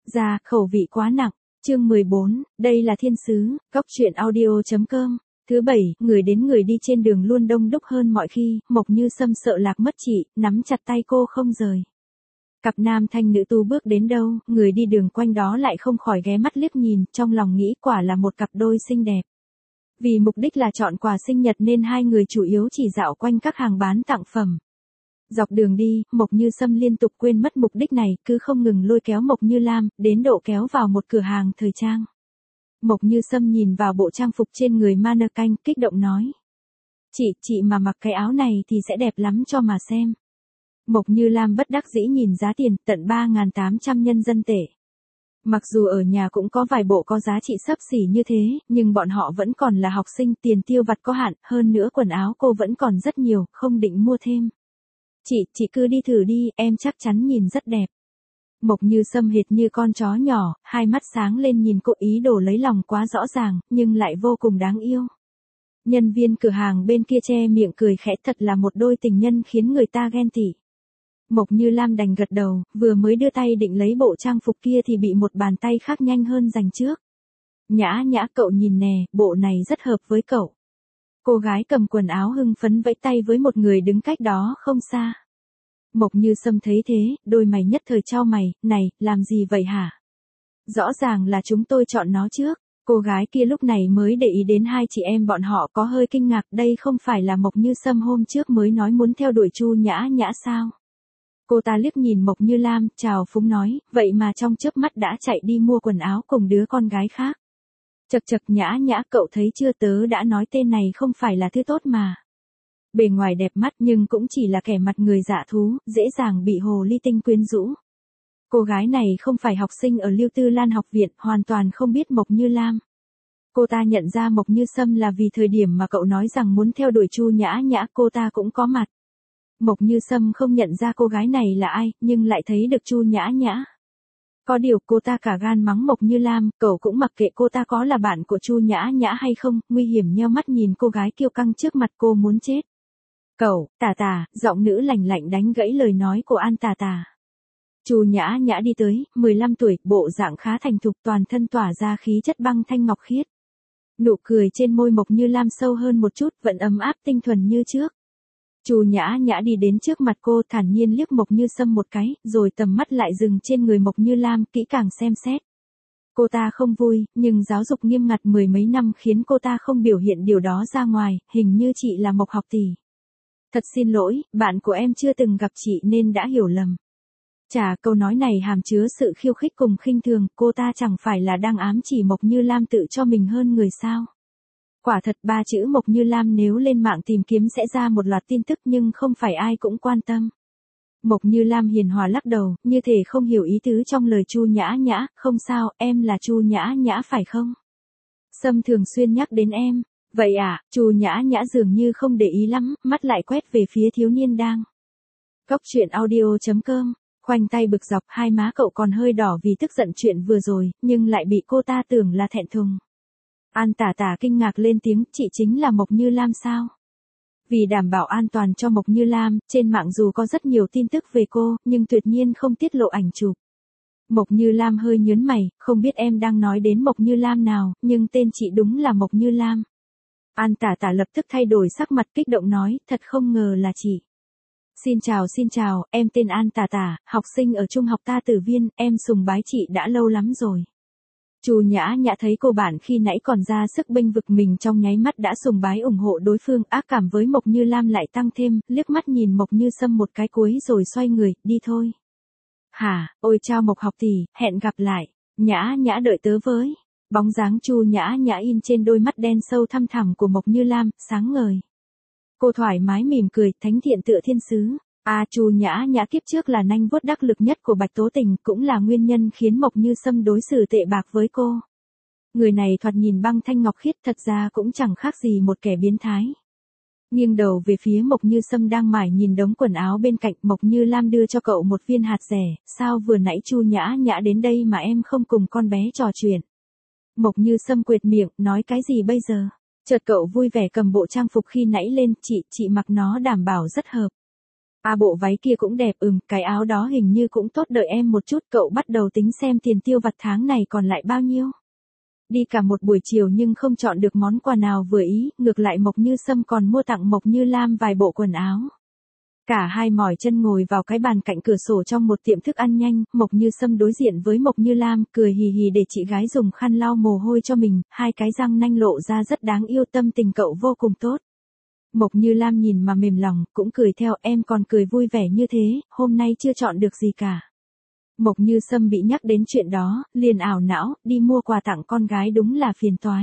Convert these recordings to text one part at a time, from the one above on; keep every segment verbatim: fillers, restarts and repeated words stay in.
Ra, khẩu vị quá nặng. Chương mười bốn, đây là thiên sứ, góc truyện audio chấm com. Thứ bảy, người đến người đi trên đường luôn đông đúc hơn mọi khi, Mộc Như Sâm sợ lạc mất chị, nắm chặt tay cô không rời. Cặp nam thanh nữ tu bước đến đâu, người đi đường quanh đó lại không khỏi ghé mắt liếc nhìn, trong lòng nghĩ quả là một cặp đôi xinh đẹp. Vì mục đích là chọn quà sinh nhật nên hai người chủ yếu chỉ dạo quanh các hàng bán tặng phẩm. Dọc đường đi, Mộc Như Sâm liên tục quên mất mục đích này, cứ không ngừng lôi kéo Mộc Như Lam, đến độ kéo vào một cửa hàng thời trang. Mộc Như Sâm nhìn vào bộ trang phục trên người mannequin, kích động nói. Chị, chị mà mặc cái áo này thì sẽ đẹp lắm cho mà xem. Mộc Như Lam bất đắc dĩ nhìn giá tiền, tận ba nghìn tám trăm nhân dân tệ. Mặc dù ở nhà cũng có vài bộ có giá trị xấp xỉ như thế, nhưng bọn họ vẫn còn là học sinh, tiền tiêu vặt có hạn, hơn nữa quần áo cô vẫn còn rất nhiều, không định mua thêm. Chị, chị cứ đi thử đi, em chắc chắn nhìn rất đẹp. Mộc Như Sâm hệt như con chó nhỏ, hai mắt sáng lên nhìn cô, ý đồ lấy lòng quá rõ ràng, nhưng lại vô cùng đáng yêu. Nhân viên cửa hàng bên kia che miệng cười khẽ, thật là một đôi tình nhân khiến người ta ghen tị. Mộc Như Lam đành gật đầu, vừa mới đưa tay định lấy bộ trang phục kia thì bị một bàn tay khác nhanh hơn giành trước. Nhã Nhã, cậu nhìn nè, bộ này rất hợp với cậu. Cô gái cầm quần áo hưng phấn vẫy tay với một người đứng cách đó không xa. Mộc Như Sâm thấy thế, đôi mày nhất thời chau mày, này, làm gì vậy hả? Rõ ràng là chúng tôi chọn nó trước. Cô gái kia lúc này mới để ý đến hai chị em bọn họ, có hơi kinh ngạc, đây không phải là Mộc Như Sâm hôm trước mới nói muốn theo đuổi Chu Nhã Nhã sao? Cô ta liếc nhìn Mộc Như Lam, chào phúng nói, vậy mà trong chớp mắt đã chạy đi mua quần áo cùng đứa con gái khác. Chật chật, Nhã Nhã, cậu thấy chưa, tớ đã nói tên này không phải là thứ tốt mà. Bề ngoài đẹp mắt nhưng cũng chỉ là kẻ mặt người dạ thú, dễ dàng bị hồ ly tinh quyến rũ. Cô gái này không phải học sinh ở Lưu Tư Lan học viện, hoàn toàn không biết Mộc Như Lam. Cô ta nhận ra Mộc Như Sâm là vì thời điểm mà cậu nói rằng muốn theo đuổi Chu Nhã Nhã, cô ta cũng có mặt. Mộc Như Sâm không nhận ra cô gái này là ai, nhưng lại thấy được Chu Nhã Nhã. Có điều cô ta cả gan mắng Mộc Như Lam, cậu cũng mặc kệ cô ta có là bạn của Chu Nhã Nhã hay không, nguy hiểm nheo mắt nhìn cô gái kiêu căng trước mặt cô muốn chết. Cậu, Tà Tà, giọng nữ lạnh lạnh đánh gãy lời nói của An Tà Tà. Chu Nhã Nhã đi tới, mười lăm tuổi, bộ dạng khá thành thục, toàn thân tỏa ra khí chất băng thanh ngọc khiết. Nụ cười trên môi Mộc Như Lam sâu hơn một chút, vẫn ấm áp tinh thuần như trước. Chu Nhã Nhã đi đến trước mặt cô, thản nhiên liếc Mộc Như Sâm một cái, rồi tầm mắt lại dừng trên người Mộc Như Lam, kỹ càng xem xét. Cô ta không vui, nhưng giáo dục nghiêm ngặt mười mấy năm khiến cô ta không biểu hiện điều đó ra ngoài, hình như chị là Mộc học tỷ. Thật xin lỗi, bạn của em chưa từng gặp chị nên đã hiểu lầm. Chà, câu nói này hàm chứa sự khiêu khích cùng khinh thường, cô ta chẳng phải là đang ám chỉ Mộc Như Lam tự cho mình hơn người sao? Quả thật, ba chữ Mộc Như Lam nếu lên mạng tìm kiếm sẽ ra một loạt tin tức, nhưng không phải ai cũng quan tâm. Mộc Như Lam hiền hòa lắc đầu, như thể không hiểu ý tứ trong lời Chu Nhã Nhã, không sao, em là Chu Nhã Nhã phải không? Sâm thường xuyên nhắc đến em. Vậy à, Chu Nhã Nhã dường như không để ý lắm, mắt lại quét về phía thiếu niên đang. Góc truyện audio chấm com, khoanh tay bực dọc, hai má cậu còn hơi đỏ vì tức giận chuyện vừa rồi, nhưng lại bị cô ta tưởng là thẹn thùng. An Tà Tà kinh ngạc lên tiếng, chị chính là Mộc Như Lam sao? Vì đảm bảo an toàn cho Mộc Như Lam, trên mạng dù có rất nhiều tin tức về cô, nhưng tuyệt nhiên không tiết lộ ảnh chụp. Mộc Như Lam hơi nhớn mày, không biết em đang nói đến Mộc Như Lam nào, nhưng tên chị đúng là Mộc Như Lam. An Tà Tà lập tức thay đổi sắc mặt, kích động nói, thật không ngờ là chị. Xin chào xin chào, em tên An Tà Tà, học sinh ở trung học Ta Tử Viên, em sùng bái chị đã lâu lắm rồi. Chu Nhã Nhã thấy cô bạn khi nãy còn ra sức bênh vực mình trong nháy mắt đã sùng bái ủng hộ đối phương, ác cảm với Mộc Như Lam lại tăng thêm, liếc mắt nhìn Mộc Như Sâm một cái cuối rồi xoay người, đi thôi. Hả, ôi chao Mộc học tỷ, hẹn gặp lại, Nhã Nhã đợi tớ với. Bóng dáng Chu Nhã Nhã in trên đôi mắt đen sâu thăm thẳm của Mộc Như Lam, sáng ngời. Cô thoải mái mỉm cười, thánh thiện tựa thiên sứ. À, Chu Nhã Nhã kiếp trước là nanh vuốt đắc lực nhất của Bạch Tố Tình, cũng là nguyên nhân khiến Mộc Như Sâm đối xử tệ bạc với cô. Người này thoạt nhìn băng thanh ngọc khiết, thật ra cũng chẳng khác gì một kẻ biến thái. Nghiêng đầu về phía Mộc Như Sâm đang mải nhìn đống quần áo bên cạnh, Mộc Như Lam đưa cho cậu một viên hạt dẻ, sao vừa nãy Chu Nhã Nhã đến đây mà em không cùng con bé trò chuyện? Mộc Như Sâm quệt miệng, nói cái gì bây giờ? Chợt cậu vui vẻ cầm bộ trang phục khi nãy lên, chị, chị mặc nó đảm bảo rất hợp. À bộ váy kia cũng đẹp, ừm, cái áo đó hình như cũng tốt, đợi em một chút, cậu bắt đầu tính xem tiền tiêu vặt tháng này còn lại bao nhiêu. Đi cả một buổi chiều nhưng không chọn được món quà nào vừa ý, ngược lại Mộc Như Sâm còn mua tặng Mộc Như Lam vài bộ quần áo. Cả hai mỏi chân ngồi vào cái bàn cạnh cửa sổ trong một tiệm thức ăn nhanh, Mộc Như Sâm đối diện với Mộc Như Lam, cười hì hì để chị gái dùng khăn lau mồ hôi cho mình, hai cái răng nanh lộ ra rất đáng yêu, tâm tình cậu vô cùng tốt. Mộc Như Lam nhìn mà mềm lòng, cũng cười theo, em còn cười vui vẻ như thế, hôm nay chưa chọn được gì cả. Mộc Như Sâm bị nhắc đến chuyện đó, liền ảo não, đi mua quà tặng con gái đúng là phiền toái.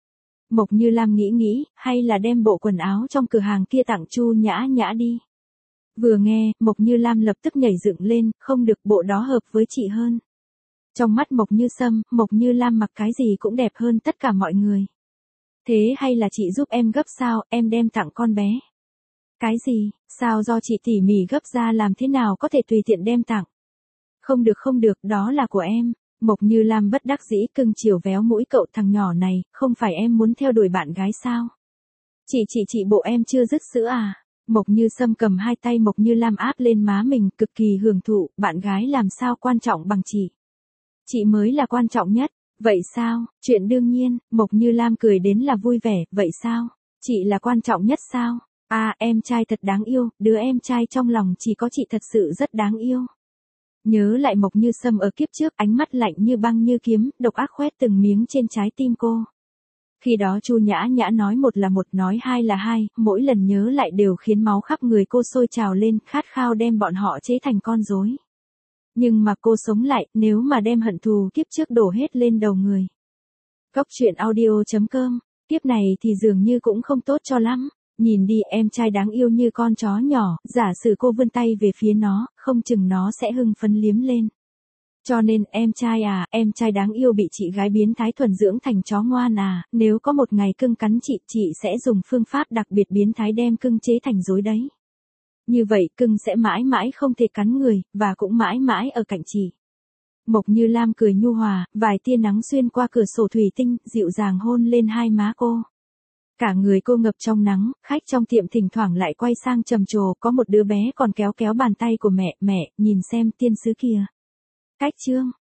Mộc Như Lam nghĩ nghĩ, hay là đem bộ quần áo trong cửa hàng kia tặng Chu Nhã Nhã đi. Vừa nghe, Mộc Như Lam lập tức nhảy dựng lên, không được, bộ đó hợp với chị hơn. Trong mắt Mộc Như Sâm, Mộc Như Lam mặc cái gì cũng đẹp hơn tất cả mọi người. Thế hay là chị giúp em gấp sao, em đem tặng con bé. Cái gì, sao do chị tỉ mỉ gấp ra, làm thế nào có thể tùy tiện đem tặng. Không được không được, đó là của em. Mộc Như Lam bất đắc dĩ cưng chiều véo mũi cậu, thằng nhỏ này, không phải em muốn theo đuổi bạn gái sao? Chị chị chị bộ em chưa dứt sữa à? Mộc Như Sâm cầm hai tay Mộc Như Lam áp lên má mình, cực kỳ hưởng thụ, bạn gái làm sao quan trọng bằng chị. Chị mới là quan trọng nhất. Vậy sao, chuyện đương nhiên, Mộc Như Lam cười đến là vui vẻ, vậy sao, chị là quan trọng nhất sao? À, em trai thật đáng yêu, đứa em trai trong lòng chỉ có chị thật sự rất đáng yêu. Nhớ lại Mộc Như Sâm ở kiếp trước, ánh mắt lạnh như băng như kiếm, độc ác khoét từng miếng trên trái tim cô. Khi đó Chu Nhã Nhã nói một là một, nói hai là hai, mỗi lần nhớ lại đều khiến máu khắp người cô sôi trào lên, khát khao đem bọn họ chế thành con rối. Nhưng mà cô sống lại, nếu mà đem hận thù kiếp trước đổ hết lên đầu người. Góc truyện audio chấm com, kiếp này thì dường như cũng không tốt cho lắm. Nhìn đi, em trai đáng yêu như con chó nhỏ, giả sử cô vươn tay về phía nó, không chừng nó sẽ hưng phấn liếm lên. Cho nên, em trai à, em trai đáng yêu bị chị gái biến thái thuần dưỡng thành chó ngoan à, nếu có một ngày cưng cắn chị, chị sẽ dùng phương pháp đặc biệt biến thái đem cưng chế thành rối đấy. Như vậy cưng sẽ mãi mãi không thể cắn người, và cũng mãi mãi ở cạnh chị. Mộc Như Lam cười nhu hòa, vài tia nắng xuyên qua cửa sổ thủy tinh, dịu dàng hôn lên hai má cô. Cả người cô ngập trong nắng, khách trong tiệm thỉnh thoảng lại quay sang trầm trồ, có một đứa bé còn kéo kéo bàn tay của mẹ, mẹ, nhìn xem tiên sứ kìa. Cách chương.